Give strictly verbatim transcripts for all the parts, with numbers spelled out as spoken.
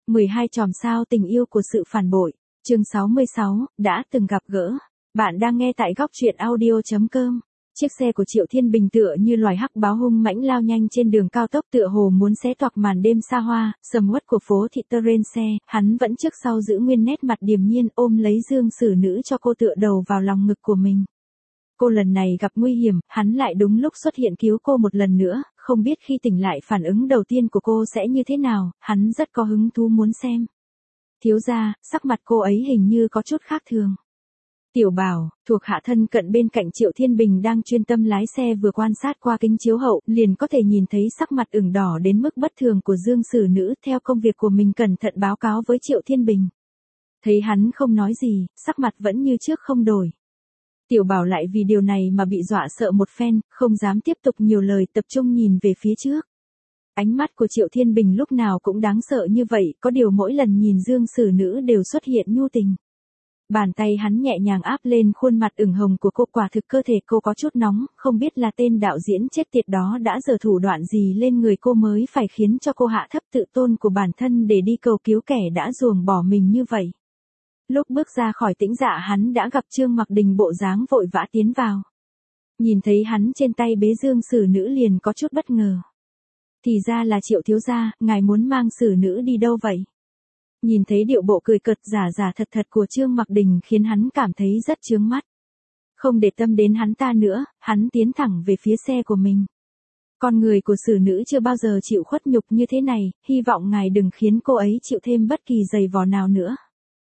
mười hai chòm sao tình yêu của sự phản bội, chương sáu mươi sáu, đã từng gặp gỡ. Bạn đang nghe tại góc truyện audio chấm com. Chiếc xe của Triệu Thiên Bình tựa như loài hắc báo hung mãnh lao nhanh trên đường cao tốc tựa hồ muốn xé toạc màn đêm xa hoa, sầm uất của phố thị Terence, hắn vẫn trước sau giữ nguyên nét mặt điềm nhiên ôm lấy Dương Sử Nữ cho cô tựa đầu vào lòng ngực của mình. Cô lần này gặp nguy hiểm, hắn lại đúng lúc xuất hiện cứu cô một lần nữa, không biết khi tỉnh lại phản ứng đầu tiên của cô sẽ như thế nào, hắn rất có hứng thú muốn xem. Thiếu gia, sắc mặt cô ấy hình như có chút khác thường. Tiểu Bảo, thuộc hạ thân cận bên cạnh Triệu Thiên Bình đang chuyên tâm lái xe vừa quan sát qua kính chiếu hậu, liền có thể nhìn thấy sắc mặt ửng đỏ đến mức bất thường của Dương Sử Nữ theo công việc của mình cẩn thận báo cáo với Triệu Thiên Bình. Thấy hắn không nói gì, sắc mặt vẫn như trước không đổi. Tiểu Bảo lại vì điều này mà bị dọa sợ một phen, không dám tiếp tục nhiều lời, tập trung nhìn về phía trước. Ánh mắt của Triệu Thiên Bình lúc nào cũng đáng sợ như vậy, có điều mỗi lần nhìn Dương Sử Nữ đều xuất hiện nhu tình. Bàn tay hắn nhẹ nhàng áp lên khuôn mặt ửng hồng của cô, quả thực cơ thể cô có chút nóng, không biết là tên đạo diễn chết tiệt đó đã giở thủ đoạn gì lên người cô mới phải khiến cho cô hạ thấp tự tôn của bản thân để đi cầu cứu kẻ đã ruồng bỏ mình như vậy. Lúc bước ra khỏi tĩnh dạ hắn đã gặp Trương Mặc Đình bộ dáng vội vã tiến vào. Nhìn thấy hắn trên tay bế Dương Sử Nữ liền có chút bất ngờ. Thì ra là Triệu thiếu gia, ngài muốn mang Sử Nữ đi đâu vậy? Nhìn thấy điệu bộ cười cợt giả giả thật thật của Trương Mặc Đình khiến hắn cảm thấy rất chướng mắt. Không để tâm đến hắn ta nữa, hắn tiến thẳng về phía xe của mình. Con người của Sử Nữ chưa bao giờ chịu khuất nhục như thế này, hy vọng ngài đừng khiến cô ấy chịu thêm bất kỳ giày vò nào nữa.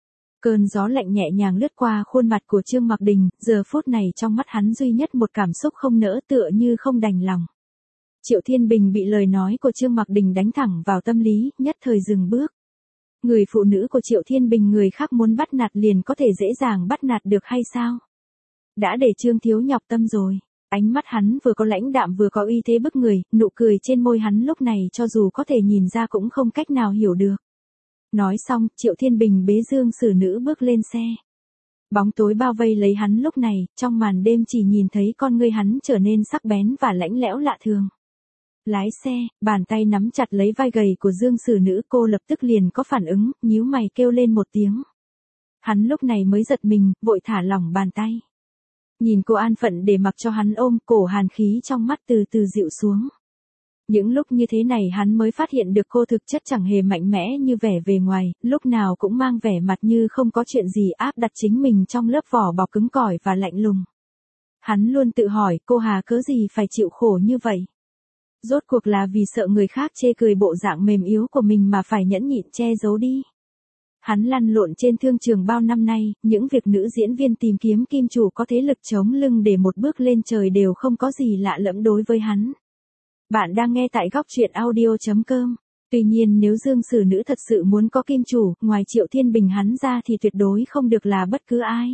Cơn gió lạnh nhẹ nhàng lướt qua khuôn mặt của Trương Mặc Đình, giờ phút này trong mắt hắn duy nhất một cảm xúc không nỡ tựa như không đành lòng. Triệu Thiên Bình bị lời nói của Trương Mặc Đình đánh thẳng vào tâm lý, nhất thời dừng bước. Người phụ nữ của Triệu Thiên Bình người khác muốn bắt nạt liền có thể dễ dàng bắt nạt được hay sao? Đã để Trương thiếu nhọc tâm rồi. Ánh mắt hắn vừa có lãnh đạm vừa có uy thế bức người, nụ cười trên môi hắn lúc này cho dù có thể nhìn ra cũng không cách nào hiểu được. Nói xong, Triệu Thiên Bình bế Dương Sử Nữ bước lên xe. Bóng tối bao vây lấy hắn lúc này, trong màn đêm chỉ nhìn thấy con ngươi hắn trở nên sắc bén và lãnh lẽo lạ thường. Lái xe, bàn tay nắm chặt lấy vai gầy của Dương Sử Nữ, cô lập tức liền có phản ứng, nhíu mày kêu lên một tiếng. Hắn lúc này mới giật mình, vội thả lỏng bàn tay. Nhìn cô an phận để mặc cho hắn ôm, cổ hàn khí trong mắt từ từ dịu xuống. Những lúc như thế này hắn mới phát hiện được cô thực chất chẳng hề mạnh mẽ như vẻ về ngoài, lúc nào cũng mang vẻ mặt như không có chuyện gì, áp đặt chính mình trong lớp vỏ bọc cứng cỏi và lạnh lùng. Hắn luôn tự hỏi cô hà cớ gì phải chịu khổ như vậy. Rốt cuộc là vì sợ người khác chê cười bộ dạng mềm yếu của mình mà phải nhẫn nhịn che giấu đi. Hắn lăn lộn trên thương trường bao năm nay, những việc nữ diễn viên tìm kiếm kim chủ có thế lực chống lưng để một bước lên trời đều không có gì lạ lẫm đối với hắn. Bạn đang nghe tại góc truyện audio chấm com. Tuy nhiên nếu Dương Sử Nữ thật sự muốn có kim chủ, ngoài Triệu Thiên Bình hắn ra thì tuyệt đối không được là bất cứ ai.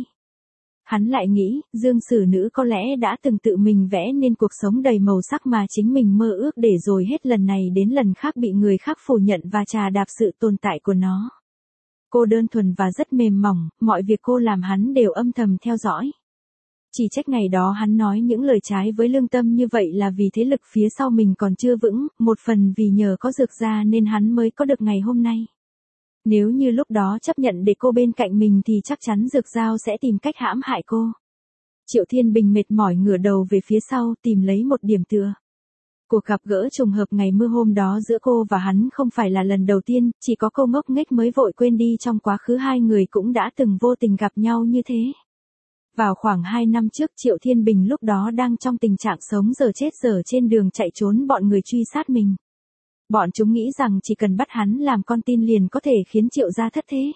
Hắn lại nghĩ, Dương Sử Nữ có lẽ đã từng tự mình vẽ nên cuộc sống đầy màu sắc mà chính mình mơ ước để rồi hết lần này đến lần khác bị người khác phủ nhận và trà đạp sự tồn tại của nó. Cô đơn thuần và rất mềm mỏng, mọi việc cô làm hắn đều âm thầm theo dõi. Chỉ trách ngày đó hắn nói những lời trái với lương tâm như vậy là vì thế lực phía sau mình còn chưa vững, một phần vì nhờ có Dược Gia nên hắn mới có được ngày hôm nay. Nếu như lúc đó chấp nhận để cô bên cạnh mình thì chắc chắn Dược Giao sẽ tìm cách hãm hại cô. Triệu Thiên Bình mệt mỏi ngửa đầu về phía sau tìm lấy một điểm tựa. Cuộc gặp gỡ trùng hợp ngày mưa hôm đó giữa cô và hắn không phải là lần đầu tiên, chỉ có cô ngốc nghếch mới vội quên đi trong quá khứ hai người cũng đã từng vô tình gặp nhau như thế. Vào khoảng hai năm trước Triệu Thiên Bình lúc đó đang trong tình trạng sống giờ chết giờ trên đường chạy trốn bọn người truy sát mình. Bọn chúng nghĩ rằng chỉ cần bắt hắn làm con tin liền có thể khiến Triệu gia thất thế.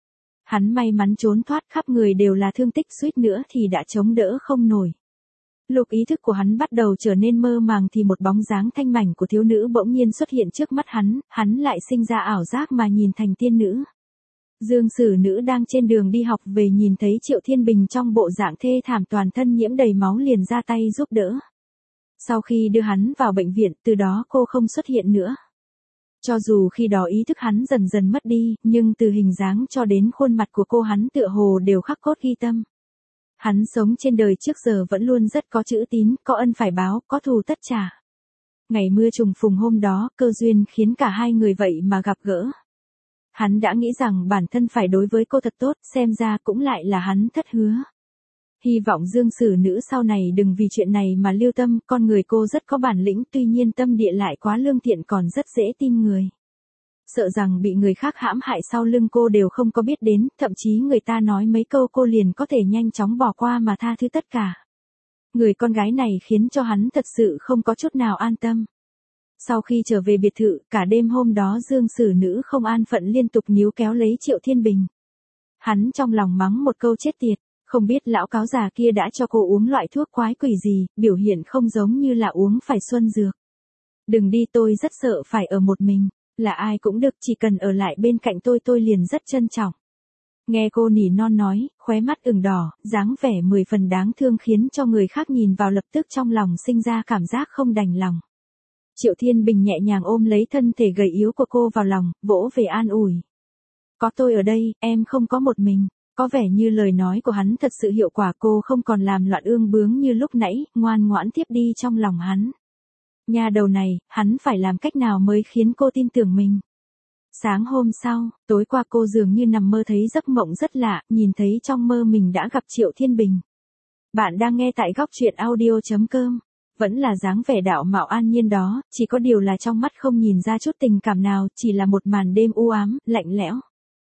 Hắn may mắn trốn thoát, khắp người đều là thương tích, suýt nữa thì đã chống đỡ không nổi. Lúc ý thức của hắn bắt đầu trở nên mơ màng thì một bóng dáng thanh mảnh của thiếu nữ bỗng nhiên xuất hiện trước mắt hắn, hắn lại sinh ra ảo giác mà nhìn thành tiên nữ. Dương Sử Nữ đang trên đường đi học về nhìn thấy Triệu Thiên Bình trong bộ dạng thê thảm toàn thân nhiễm đầy máu liền ra tay giúp đỡ. Sau khi đưa hắn vào bệnh viện, từ đó cô không xuất hiện nữa. Cho dù khi đó ý thức hắn dần dần mất đi, nhưng từ hình dáng cho đến khuôn mặt của cô hắn tựa hồ đều khắc cốt ghi tâm. Hắn sống trên đời trước giờ vẫn luôn rất có chữ tín, có ân phải báo, có thù tất trả. Ngày mưa trùng phùng hôm đó, cơ duyên khiến cả hai người vậy mà gặp gỡ. Hắn đã nghĩ rằng bản thân phải đối với cô thật tốt, xem ra cũng lại là hắn thất hứa. Hy vọng Dương Sử Nữ sau này đừng vì chuyện này mà lưu tâm, con người cô rất có bản lĩnh, tuy nhiên tâm địa lại quá lương thiện, còn rất dễ tin người. Sợ rằng bị người khác hãm hại sau lưng cô đều không có biết đến, thậm chí người ta nói mấy câu cô liền có thể nhanh chóng bỏ qua mà tha thứ tất cả. Người con gái này khiến cho hắn thật sự không có chút nào an tâm. Sau khi trở về biệt thự, cả đêm hôm đó Dương Sử Nữ không an phận liên tục níu kéo lấy Triệu Thiên Bình. Hắn trong lòng mắng một câu chết tiệt, không biết lão cáo già kia đã cho cô uống loại thuốc quái quỷ gì, biểu hiện không giống như là uống phải xuân dược. Đừng đi, tôi rất sợ phải ở một mình, là ai cũng được, chỉ cần ở lại bên cạnh tôi tôi liền rất trân trọng. Nghe cô nỉ non nói, khóe mắt ửng đỏ, dáng vẻ mười phần đáng thương khiến cho người khác nhìn vào lập tức trong lòng sinh ra cảm giác không đành lòng. Triệu Thiên Bình nhẹ nhàng ôm lấy thân thể gầy yếu của cô vào lòng, vỗ về an ủi. Có tôi ở đây, em không có một mình. Có vẻ như lời nói của hắn thật sự hiệu quả, cô không còn làm loạn ương bướng như lúc nãy, ngoan ngoãn tiếp đi trong lòng hắn. Nhà đầu này, hắn phải làm cách nào mới khiến cô tin tưởng mình. Sáng hôm sau, tối qua cô dường như nằm mơ thấy giấc mộng rất lạ, nhìn thấy trong mơ mình đã gặp Triệu Thiên Bình. Bạn đang nghe tại góc truyện audio chấm com. Vẫn là dáng vẻ đạo mạo an nhiên đó, chỉ có điều là trong mắt không nhìn ra chút tình cảm nào, chỉ là một màn đêm u ám, lạnh lẽo.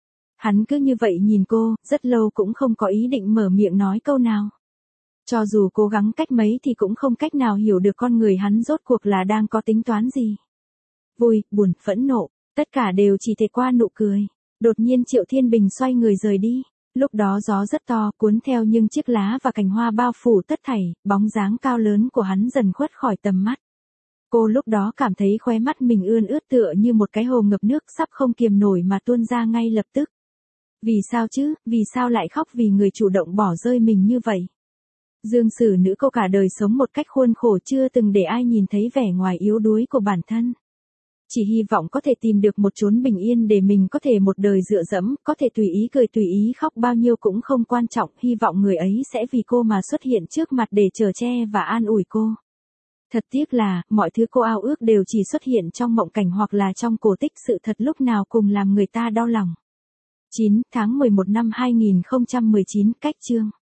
Hắn cứ như vậy nhìn cô, rất lâu cũng không có ý định mở miệng nói câu nào. Cho dù cố gắng cách mấy thì cũng không cách nào hiểu được con người hắn rốt cuộc là đang có tính toán gì. Vui, buồn, phẫn nộ, tất cả đều chỉ thể qua nụ cười. Đột nhiên Triệu Thiên Bình xoay người rời đi. Lúc đó gió rất to, cuốn theo nhưng chiếc lá và cành hoa bao phủ tất thảy, bóng dáng cao lớn của hắn dần khuất khỏi tầm mắt. Cô lúc đó cảm thấy khóe mắt mình ươn ướt tựa như một cái hồ ngập nước sắp không kiềm nổi mà tuôn ra ngay lập tức. Vì sao chứ, vì sao lại khóc vì người chủ động bỏ rơi mình như vậy? Dương Sử Nữ cô cả đời sống một cách khuôn khổ, chưa từng để ai nhìn thấy vẻ ngoài yếu đuối của bản thân. Chỉ hy vọng có thể tìm được một chốn bình yên để mình có thể một đời dựa dẫm, có thể tùy ý cười tùy ý khóc, bao nhiêu cũng không quan trọng, hy vọng người ấy sẽ vì cô mà xuất hiện trước mặt để chở che và an ủi cô. Thật tiếc là, mọi thứ cô ao ước đều chỉ xuất hiện trong mộng cảnh hoặc là trong cổ tích, sự thật lúc nào cùng làm người ta đau lòng. chín tháng mười một năm hai nghìn không trăm mười chín, cách chương.